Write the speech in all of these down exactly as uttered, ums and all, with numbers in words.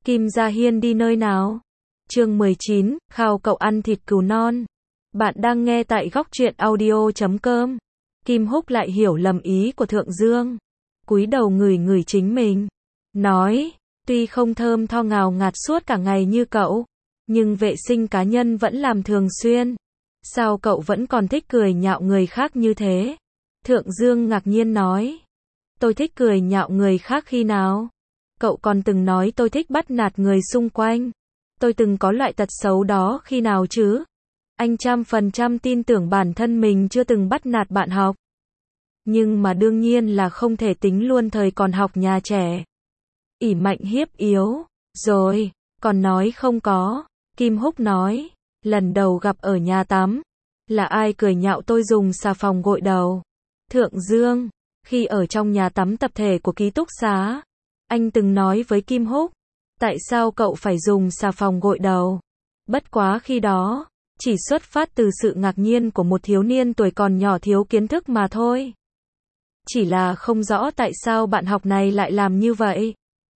Kim Gia Hiên đi nơi nào? Chương mười chín, khao cậu ăn thịt cừu non. Bạn đang nghe tại góc truyện audio chấm com. Kim Húc lại hiểu lầm ý của Thượng Dương. Cúi đầu ngửi ngửi chính mình. Nói, tuy không thơm tho ngào ngạt suốt cả ngày như cậu, nhưng vệ sinh cá nhân vẫn làm thường xuyên. Sao cậu vẫn còn thích cười nhạo người khác như thế? Thượng Dương ngạc nhiên nói. Tôi thích cười nhạo người khác khi nào? Cậu còn từng nói tôi thích bắt nạt người xung quanh. Tôi từng có loại tật xấu đó khi nào chứ? Anh trăm phần trăm tin tưởng bản thân mình chưa từng bắt nạt bạn học. Nhưng mà đương nhiên là không thể tính luôn thời còn học nhà trẻ. ỷ mạnh hiếp yếu. Rồi, còn nói không có. Kim Húc nói, lần đầu gặp ở nhà tắm. Là ai cười nhạo tôi dùng xà phòng gội đầu? Thượng Dương, khi ở trong nhà tắm tập thể của ký túc xá, anh từng nói với Kim Húc, tại sao cậu phải dùng xà phòng gội đầu? Bất quá khi đó, chỉ xuất phát từ sự ngạc nhiên của một thiếu niên tuổi còn nhỏ thiếu kiến thức mà thôi. Chỉ là không rõ tại sao bạn học này lại làm như vậy.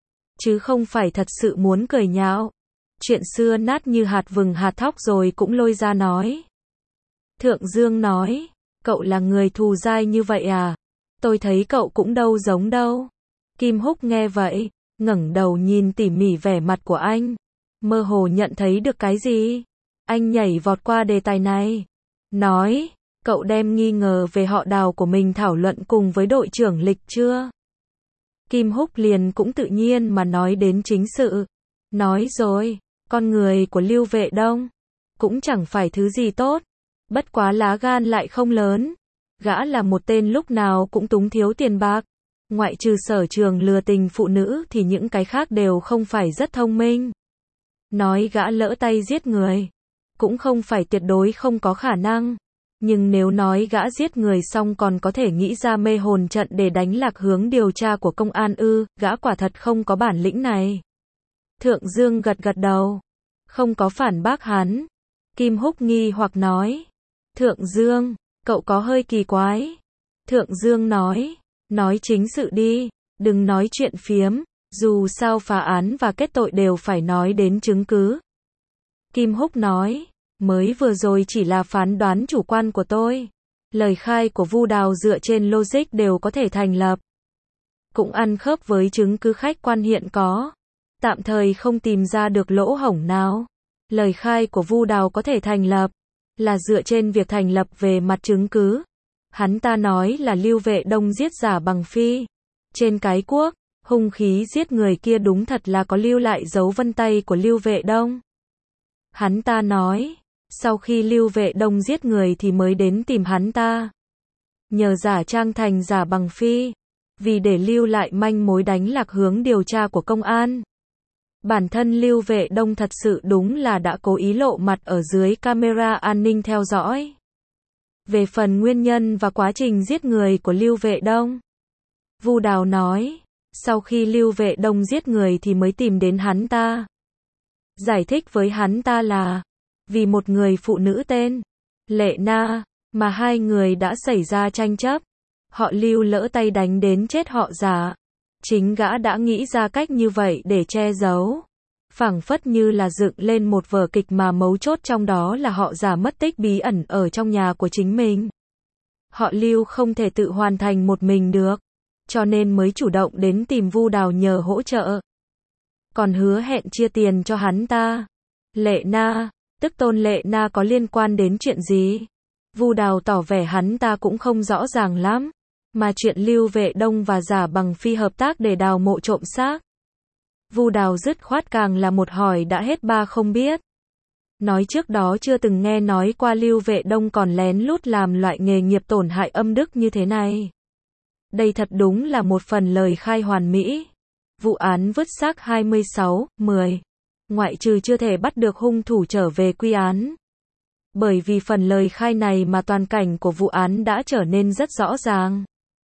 Chứ không phải thật sự muốn cười nhạo. Chuyện xưa nát như hạt vừng hạt thóc rồi cũng lôi ra nói. Thượng Dương nói, cậu là người thù dai như vậy à? Tôi thấy cậu cũng đâu giống đâu. Kim Húc nghe vậy, ngẩng đầu nhìn tỉ mỉ vẻ mặt của anh. Mơ hồ nhận thấy được cái gì? Anh nhảy vọt qua đề tài này. Nói, cậu đem nghi ngờ về họ Đào của mình thảo luận cùng với đội trưởng Lịch chưa? Kim Húc liền cũng tự nhiên mà nói đến chính sự. Nói rồi, con người của Lưu Vệ Đông cũng chẳng phải thứ gì tốt. Bất quá lá gan lại không lớn. Gã là một tên lúc nào cũng túng thiếu tiền bạc. Ngoại trừ sở trường lừa tình phụ nữ thì những cái khác đều không phải rất thông minh. Nói gã lỡ tay giết người, cũng không phải tuyệt đối không có khả năng. Nhưng nếu nói gã giết người xong còn có thể nghĩ ra mê hồn trận để đánh lạc hướng điều tra của công an ư, gã quả thật không có bản lĩnh này. Thượng Dương gật gật đầu, không có phản bác hắn. Kim Húc nghi hoặc nói, Thượng Dương, cậu có hơi kỳ quái. Thượng Dương nói, nói chính sự đi, đừng nói chuyện phiếm, dù sao phá án và kết tội đều phải nói đến chứng cứ. Kim Húc nói, mới vừa rồi chỉ là phán đoán chủ quan của tôi. Lời khai của Vu Đào dựa trên logic đều có thể thành lập. Cũng ăn khớp với chứng cứ khách quan hiện có. Tạm thời không tìm ra được lỗ hổng nào. Lời khai của Vu Đào có thể thành lập, là dựa trên việc thành lập về mặt chứng cứ. Hắn ta nói là Lưu Vệ Đông giết Giả Bằng Phi. Trên cái cuốc, hung khí giết người kia đúng thật là có lưu lại dấu vân tay của Lưu Vệ Đông. Hắn ta nói, sau khi Lưu Vệ Đông giết người thì mới đến tìm hắn ta. Nhờ giả trang thành Giả Bằng Phi, vì để lưu lại manh mối đánh lạc hướng điều tra của công an. Bản thân Lưu Vệ Đông thật sự đúng là đã cố ý lộ mặt ở dưới camera an ninh theo dõi. Về phần nguyên nhân và quá trình giết người của Lưu Vệ Đông, Vu Đào nói, sau khi Lưu Vệ Đông giết người thì mới tìm đến hắn ta. Giải thích với hắn ta là, vì một người phụ nữ tên Lệ Na, mà hai người đã xảy ra tranh chấp. Họ Lưu lỡ tay đánh đến chết họ Giả. Chính gã đã nghĩ ra cách như vậy để che giấu. Phảng phất như là dựng lên một vở kịch mà mấu chốt trong đó là họ Giả mất tích bí ẩn ở trong nhà của chính mình. Họ Lưu không thể tự hoàn thành một mình được, cho nên mới chủ động đến tìm Vu Đào nhờ hỗ trợ. Còn hứa hẹn chia tiền cho hắn ta. Lệ Na, tức Tôn Lệ Na có liên quan đến chuyện gì? Vu Đào tỏ vẻ hắn ta cũng không rõ ràng lắm. Mà chuyện Lưu Vệ Đông và Giả Bằng Phi hợp tác để đào mộ trộm xác. Vu Đào dứt khoát càng là một hỏi đã hết ba không biết. Nói trước đó chưa từng nghe nói qua Lưu Vệ Đông còn lén lút làm loại nghề nghiệp tổn hại âm đức như thế này. Đây thật đúng là một phần lời khai hoàn mỹ. Vụ án vứt xác hai mươi sáu mười. Ngoại trừ chưa thể bắt được hung thủ trở về quy án. Bởi vì phần lời khai này mà toàn cảnh của vụ án đã trở nên rất rõ ràng.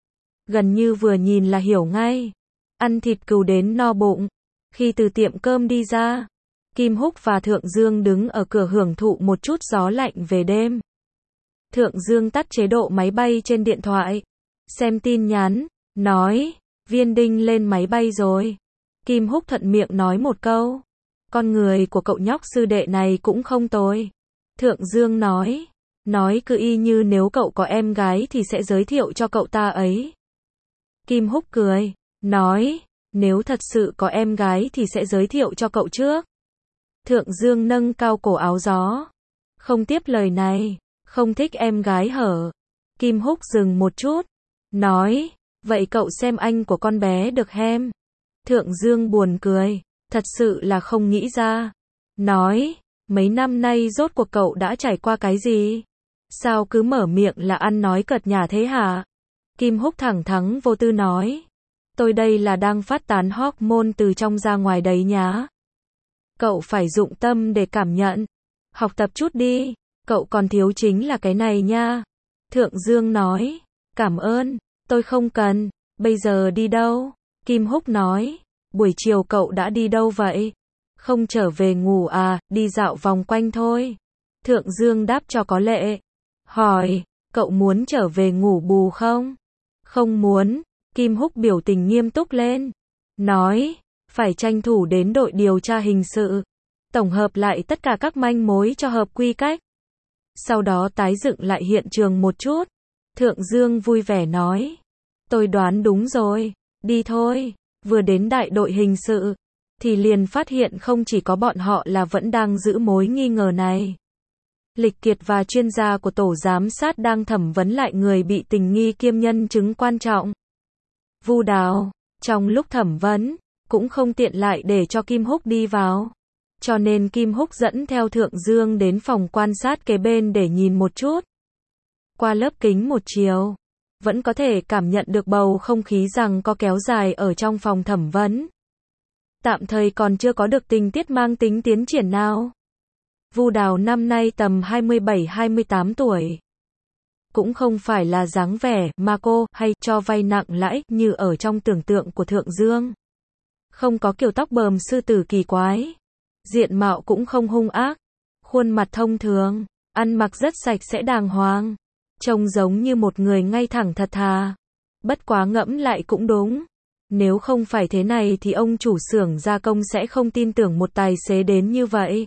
Gần như vừa nhìn là hiểu ngay. Ăn thịt cừu đến no bụng. Khi từ tiệm cơm đi ra, Kim Húc và Thượng Dương đứng ở cửa hưởng thụ một chút gió lạnh về đêm. Thượng Dương tắt chế độ máy bay trên điện thoại. Xem tin nhắn, nói, Viên Đinh lên máy bay rồi. Kim Húc thuận miệng nói một câu. Con người của cậu nhóc sư đệ này cũng không tồi. Thượng Dương nói. Nói cứ y như nếu cậu có em gái thì sẽ giới thiệu cho cậu ta ấy. Kim Húc cười. Nói. Nếu thật sự có em gái thì sẽ giới thiệu cho cậu trước. Thượng Dương nâng cao cổ áo gió. Không tiếp lời này. Không thích em gái hở. Kim Húc dừng một chút. Nói. Vậy cậu xem anh của con bé được hem. Thượng Dương buồn cười. Thật sự là không nghĩ ra. Nói. Mấy năm nay rốt cuộc cậu đã trải qua cái gì? Sao cứ mở miệng là ăn nói cợt nhả thế hả? Kim Húc thẳng thắn vô tư nói. Tôi đây là đang phát tán hormone từ trong ra ngoài đấy nhá. Cậu phải dụng tâm để cảm nhận. Học tập chút đi. Cậu còn thiếu chính là cái này nha. Thượng Dương nói. Cảm ơn. Tôi không cần. Bây giờ đi đâu? Kim Húc nói. Buổi chiều cậu đã đi đâu vậy? Không trở về ngủ à, đi dạo vòng quanh thôi. Thượng Dương đáp cho có lệ. Hỏi. Cậu muốn trở về ngủ bù không? Không muốn. Kim Húc biểu tình nghiêm túc lên. Nói. Phải tranh thủ đến đội điều tra hình sự. Tổng hợp lại tất cả các manh mối cho hợp quy cách. Sau đó tái dựng lại hiện trường một chút. Thượng Dương vui vẻ nói. Tôi đoán đúng rồi. Đi thôi. Vừa đến đại đội hình sự. Thì liền phát hiện không chỉ có bọn họ là vẫn đang giữ mối nghi ngờ này. Lịch Kiệt và chuyên gia của tổ giám sát đang thẩm vấn lại người bị tình nghi kiêm nhân chứng quan trọng. Vu Đào. Trong lúc thẩm vấn, cũng không tiện lại để cho Kim Húc đi vào. Cho nên Kim Húc dẫn theo Thượng Dương đến phòng quan sát kế bên để nhìn một chút. Qua lớp kính một chiều, vẫn có thể cảm nhận được bầu không khí rằng có kéo dài ở trong phòng thẩm vấn. Tạm thời còn chưa có được tình tiết mang tính tiến triển nào. Vu Đào năm nay tầm hai mươi bảy hai mươi tám tuổi. Cũng không phải là dáng vẻ mà cô hay cho vay nặng lãi như ở trong tưởng tượng của Thượng Dương. Không có kiểu tóc bờm sư tử kỳ quái. Diện mạo cũng không hung ác. Khuôn mặt thông thường, ăn mặc rất sạch sẽ đàng hoàng. Trông giống như một người ngay thẳng thật thà. Bất quá ngẫm lại cũng đúng. Nếu không phải thế này thì ông chủ xưởng gia công sẽ không tin tưởng một tài xế đến như vậy.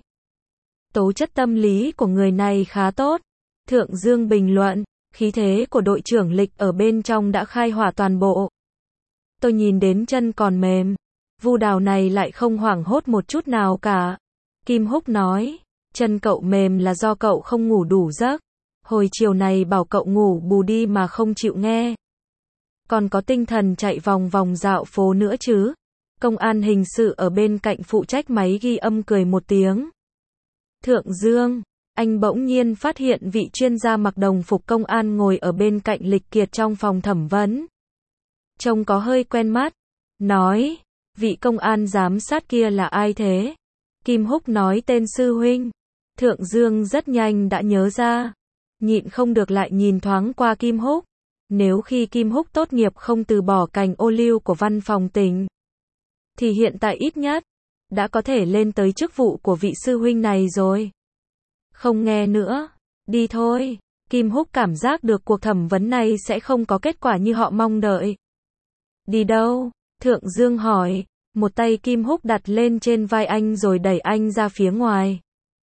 Tố chất tâm lý của người này khá tốt. Thượng Dương bình luận, khí thế của đội trưởng Lịch ở bên trong đã khai hỏa toàn bộ. Tôi nhìn đến chân còn mềm. Vu Đào này lại không hoảng hốt một chút nào cả. Kim Húc nói, chân cậu mềm là do cậu không ngủ đủ giấc. Hồi chiều này bảo cậu ngủ bù đi mà không chịu nghe. Còn có tinh thần chạy vòng vòng dạo phố nữa chứ. Công an hình sự ở bên cạnh phụ trách máy ghi âm cười một tiếng. Thượng Dương, anh bỗng nhiên phát hiện vị chuyên gia mặc đồng phục công an ngồi ở bên cạnh Lịch Kiệt trong phòng thẩm vấn. Trông có hơi quen mắt. Nói, vị công an giám sát kia là ai thế? Kim Húc nói tên sư huynh. Thượng Dương rất nhanh đã nhớ ra. Nhịn không được lại nhìn thoáng qua Kim Húc. Nếu khi Kim Húc tốt nghiệp không từ bỏ cành ô liu của văn phòng tỉnh, thì hiện tại ít nhất đã có thể lên tới chức vụ của vị sư huynh này rồi. Không nghe nữa, đi thôi. Kim Húc cảm giác được cuộc thẩm vấn này sẽ không có kết quả như họ mong đợi. Đi đâu? Thượng Dương hỏi. Một tay Kim Húc đặt lên trên vai anh rồi đẩy anh ra phía ngoài.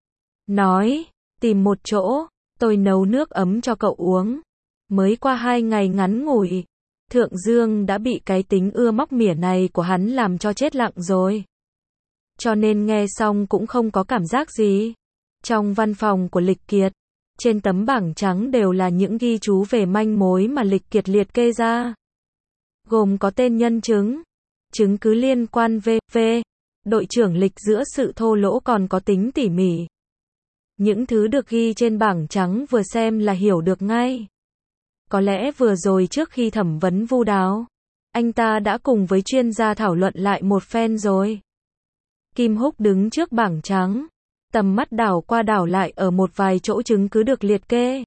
Nói, tìm một chỗ, tôi nấu nước ấm cho cậu uống. Mới qua hai ngày ngắn ngủi, Thượng Dương đã bị cái tính ưa móc mỉa này của hắn làm cho chết lặng rồi. Cho nên nghe xong cũng không có cảm giác gì. Trong văn phòng của Lịch Kiệt, trên tấm bảng trắng đều là những ghi chú về manh mối mà Lịch Kiệt liệt kê ra. Gồm có tên nhân chứng, chứng cứ liên quan về về đội trưởng Lịch, giữa sự thô lỗ còn có tính tỉ mỉ. Những thứ được ghi trên bảng trắng vừa xem là hiểu được ngay. Có lẽ vừa rồi trước khi thẩm vấn Vu Đào, anh ta đã cùng với chuyên gia thảo luận lại một phen rồi. Kim Húc đứng trước bảng trắng, tầm mắt đảo qua đảo lại ở một vài chỗ chứng cứ được liệt kê.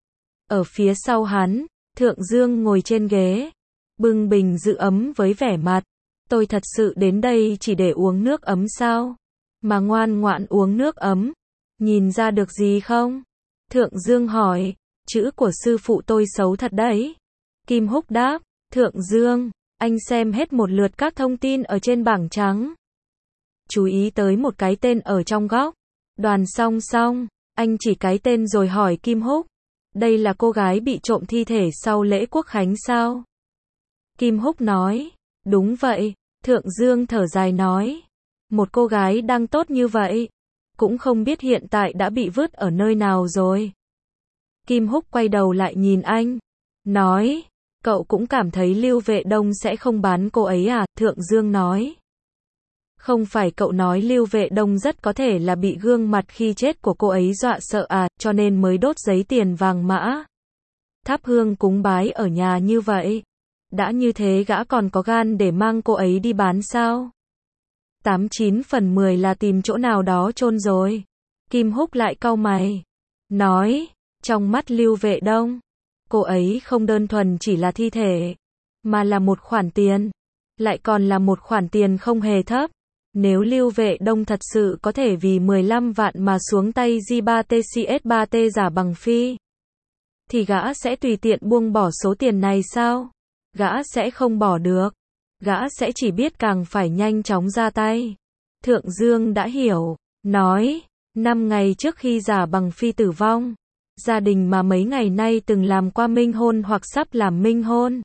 Ở phía sau hắn, Thượng Dương ngồi trên ghế, bưng bình giữ ấm với vẻ mặt. Tôi thật sự đến đây chỉ để uống nước ấm sao? Mà ngoan ngoãn uống nước ấm. Nhìn ra được gì không? Thượng Dương hỏi. Chữ của sư phụ tôi xấu thật đấy. Kim Húc đáp. Thượng Dương, Anh xem hết một lượt các thông tin ở trên bảng trắng. Chú ý tới một cái tên ở trong góc. Đoàn Song Song. Anh chỉ cái tên rồi hỏi Kim Húc. Đây là cô gái bị trộm thi thể sau lễ Quốc khánh sao? Kim Húc nói. Đúng vậy. Thượng Dương thở dài nói. Một cô gái đang tốt như vậy. Cũng không biết hiện tại đã bị vứt ở nơi nào rồi. Kim Húc quay đầu lại nhìn anh. Nói. Cậu cũng cảm thấy Lưu Vệ Đông sẽ không bán cô ấy à? Thượng Dương nói. Không phải cậu nói Lưu Vệ Đông rất có thể là bị gương mặt khi chết của cô ấy dọa sợ à, cho nên mới đốt giấy tiền vàng mã. Thắp hương cúng bái ở nhà như vậy. Đã như thế gã còn có gan để mang cô ấy đi bán sao? Tám chín phần mười là tìm chỗ nào đó chôn rồi. Kim Húc lại cau mày. Nói, trong mắt Lưu Vệ Đông, cô ấy không đơn thuần chỉ là thi thể, mà là một khoản tiền. Lại còn là một khoản tiền không hề thấp. Nếu Lưu Vệ Đông thật sự có thể vì mười lăm vạn mà xuống tay G ba T C S ba T giả bằng phi, thì gã sẽ tùy tiện buông bỏ số tiền này sao? Gã sẽ không bỏ được. Gã sẽ chỉ biết càng phải nhanh chóng ra tay. Thượng Dương đã hiểu. Nói, năm ngày trước khi giả bằng phi tử vong, gia đình mà mấy ngày nay từng làm qua minh hôn hoặc sắp làm minh hôn,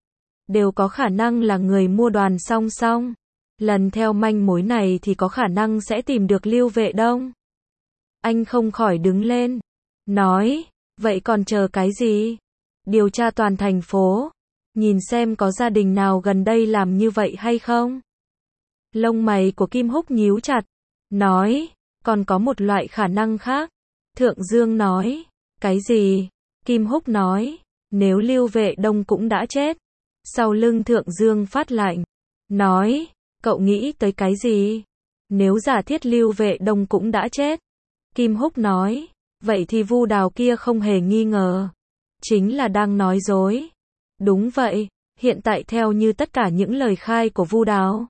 đều có khả năng là người mua Đoàn Song Song. Lần theo manh mối này thì có khả năng sẽ tìm được Lưu Vệ Đông. Anh không khỏi đứng lên. Nói, vậy còn chờ cái gì? Điều tra toàn thành phố. Nhìn xem có gia đình nào gần đây làm như vậy hay không? Lông mày của Kim Húc nhíu chặt. Nói, còn có một loại khả năng khác. Thượng Dương nói. Cái gì? Kim Húc nói. Nếu Lưu Vệ Đông cũng đã chết. Sau lưng Thượng Dương phát lạnh. Nói. Cậu nghĩ tới cái gì? Nếu giả thiết Lưu Vệ Đông cũng đã chết. Kim Húc nói. Vậy thì Vu Đào kia không hề nghi ngờ. Chính là đang nói dối. Đúng vậy, hiện tại theo như tất cả những lời khai của Vu Đào,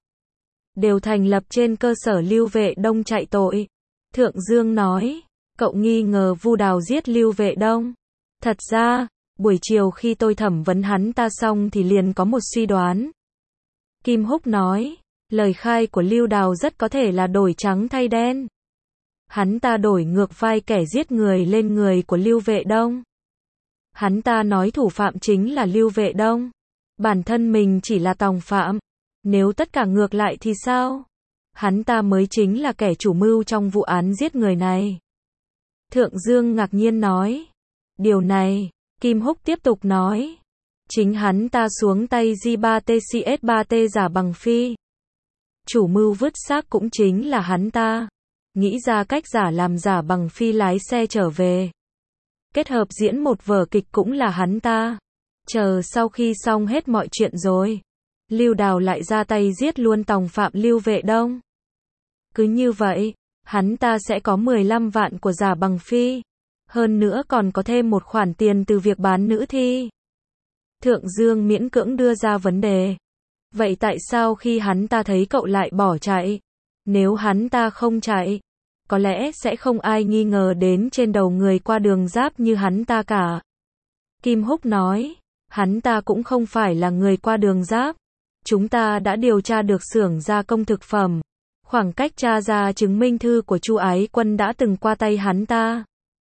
đều thành lập trên cơ sở Lưu Vệ Đông chạy tội. Thượng Dương nói. Cậu nghi ngờ Vu Đào giết Lưu Vệ Đông. Thật ra, buổi chiều khi tôi thẩm vấn hắn ta xong thì liền có một suy đoán. Kim Húc nói. Lời khai của Lưu Đào rất có thể là đổi trắng thay đen. Hắn ta đổi ngược vai kẻ giết người lên người của Lưu Vệ Đông. Hắn ta nói thủ phạm chính là Lưu Vệ Đông. Bản thân mình chỉ là tòng phạm. Nếu tất cả ngược lại thì sao? Hắn ta mới chính là kẻ chủ mưu trong vụ án giết người này. Thượng Dương ngạc nhiên nói. Điều này, Kim Húc tiếp tục nói. Chính hắn ta xuống tay G ba T C S ba T giả bằng phi. Chủ mưu vứt xác cũng chính là hắn ta. Nghĩ ra cách giả làm giả bằng phi lái xe trở về. Kết hợp diễn một vở kịch cũng là hắn ta. Chờ sau khi xong hết mọi chuyện rồi, Lưu Đào lại ra tay giết luôn tòng phạm Lưu Vệ Đông. Cứ như vậy, hắn ta sẽ có mười lăm vạn của giả bằng phi. Hơn nữa còn có thêm một khoản tiền từ việc bán nữ thi. Thượng Dương miễn cưỡng đưa ra vấn đề. Vậy tại sao khi hắn ta thấy cậu lại bỏ chạy? Nếu hắn ta không chạy, có lẽ sẽ không ai nghi ngờ đến trên đầu người qua đường giáp như hắn ta cả. Kim Húc nói, hắn ta cũng không phải là người qua đường giáp. Chúng ta đã điều tra được xưởng gia công thực phẩm. Khoảng cách tra ra chứng minh thư của Chu Ái Quân đã từng qua tay hắn ta.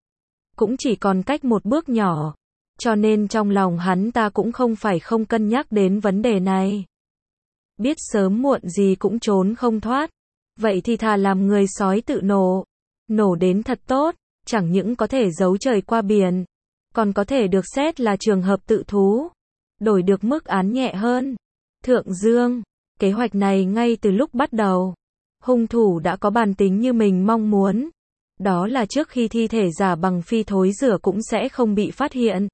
Cũng chỉ còn cách một bước nhỏ. Cho nên trong lòng hắn ta cũng không phải không cân nhắc đến vấn đề này. Biết sớm muộn gì cũng trốn không thoát. Vậy thì thà làm người sói tự nổ. Nổ đến thật tốt, chẳng những có thể giấu trời qua biển, còn có thể được xét là trường hợp tự thú. Đổi được mức án nhẹ hơn. Thượng Dương, kế hoạch này ngay từ lúc bắt đầu, hung thủ đã có bản tính như mình mong muốn. Đó là trước khi thi thể giả bằng phi thối rữa cũng sẽ không bị phát hiện.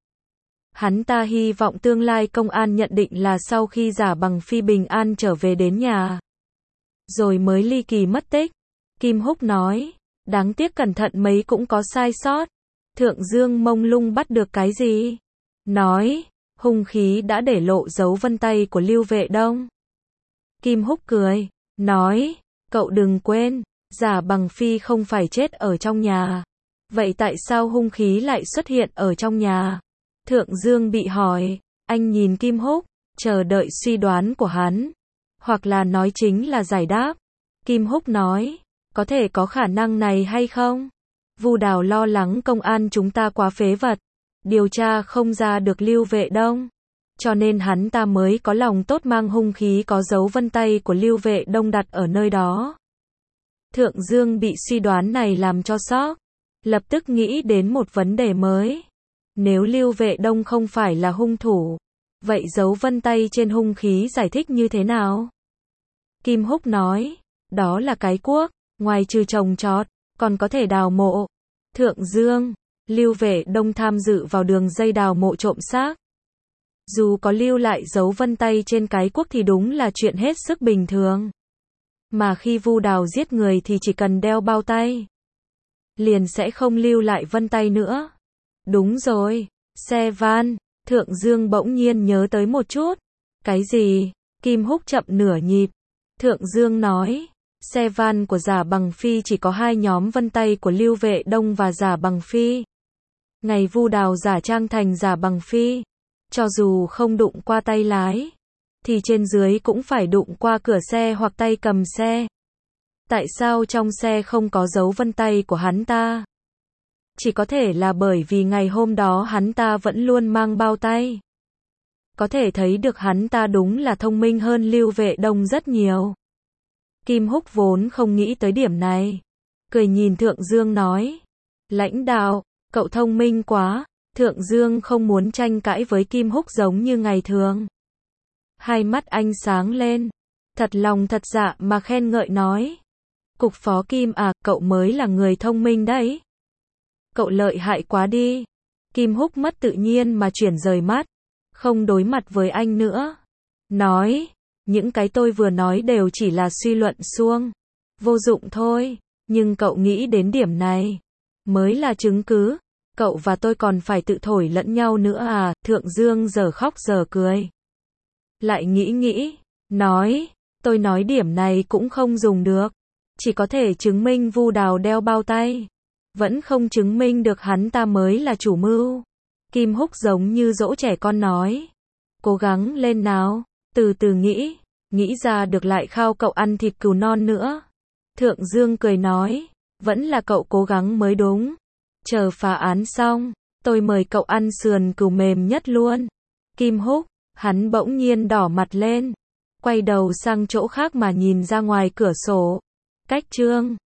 Hắn ta hy vọng tương lai công an nhận định là sau khi giả bằng phi bình an trở về đến nhà, rồi mới ly kỳ mất tích. Kim Húc nói, đáng tiếc cẩn thận mấy cũng có sai sót. Thượng Dương mông lung bắt được cái gì? Nói, hung khí đã để lộ dấu vân tay của Lưu Vệ Đông. Kim Húc cười, nói, cậu đừng quên, giả bằng phi không phải chết ở trong nhà. Vậy tại sao hung khí lại xuất hiện ở trong nhà? Thượng Dương bị hỏi, anh nhìn Kim Húc, chờ đợi suy đoán của hắn, hoặc là nói chính là giải đáp. Kim Húc nói, có thể có khả năng này hay không? Vu Đào lo lắng công an chúng ta quá phế vật, điều tra không ra được Lưu Vệ Đông, cho nên hắn ta mới có lòng tốt mang hung khí có dấu vân tay của Lưu Vệ Đông đặt ở nơi đó. Thượng Dương bị suy đoán này làm cho sốc, lập tức nghĩ đến một vấn đề mới. Nếu Lưu Vệ Đông không phải là hung thủ, vậy dấu vân tay trên hung khí giải thích như thế nào? Kim Húc nói, đó là cái cuốc, ngoài trừ trồng trọt, còn có thể đào mộ. Thượng Dương, Lưu Vệ Đông tham dự vào đường dây đào mộ trộm xác. Dù có lưu lại dấu vân tay trên cái cuốc thì đúng là chuyện hết sức bình thường. Mà khi Vu Đào giết người thì chỉ cần đeo bao tay, liền sẽ không lưu lại vân tay nữa. Đúng rồi, xe van. Thượng Dương bỗng nhiên nhớ tới một chút. Cái gì? Kim Húc chậm nửa nhịp. Thượng Dương nói, xe van của Giả Bằng Phi chỉ có hai nhóm vân tay của Lưu Vệ Đông và Giả Bằng Phi. Ngày Vu Đào giả trang thành Giả Bằng Phi, cho dù không đụng qua tay lái, thì trên dưới cũng phải đụng qua cửa xe hoặc tay cầm xe. Tại sao trong xe không có dấu vân tay của hắn ta? Chỉ có thể là bởi vì ngày hôm đó hắn ta vẫn luôn mang bao tay. Có thể thấy được hắn ta đúng là thông minh hơn Lưu Vệ Đông rất nhiều. Kim Húc vốn không nghĩ tới điểm này, cười nhìn Thượng Dương nói, lãnh đạo, cậu thông minh quá. Thượng Dương không muốn tranh cãi với Kim Húc giống như ngày thường. Hai mắt anh sáng lên, thật lòng thật dạ mà khen ngợi nói, Cục Phó Kim à, cậu mới là người thông minh đấy. Cậu lợi hại quá đi. Kim Húc mất tự nhiên mà chuyển rời mắt, không đối mặt với anh nữa. Nói, những cái tôi vừa nói đều chỉ là suy luận suông, vô dụng thôi, nhưng cậu nghĩ đến điểm này, mới là chứng cứ. Cậu và tôi còn phải tự thổi lẫn nhau nữa à? Thượng Dương giờ khóc giờ cười. Lại nghĩ nghĩ, nói, tôi nói điểm này cũng không dùng được. Chỉ có thể chứng minh Vu Đào đeo bao tay, vẫn không chứng minh được hắn ta mới là chủ mưu. Kim Húc giống như dỗ trẻ con nói, cố gắng lên nào, từ từ nghĩ, nghĩ ra được lại khao cậu ăn thịt cừu non nữa. Thượng Dương cười nói, vẫn là cậu cố gắng mới đúng. Chờ phá án xong, tôi mời cậu ăn sườn cừu mềm nhất luôn. Kim Húc, hắn bỗng nhiên đỏ mặt lên, quay đầu sang chỗ khác mà nhìn ra ngoài cửa sổ. Cách chương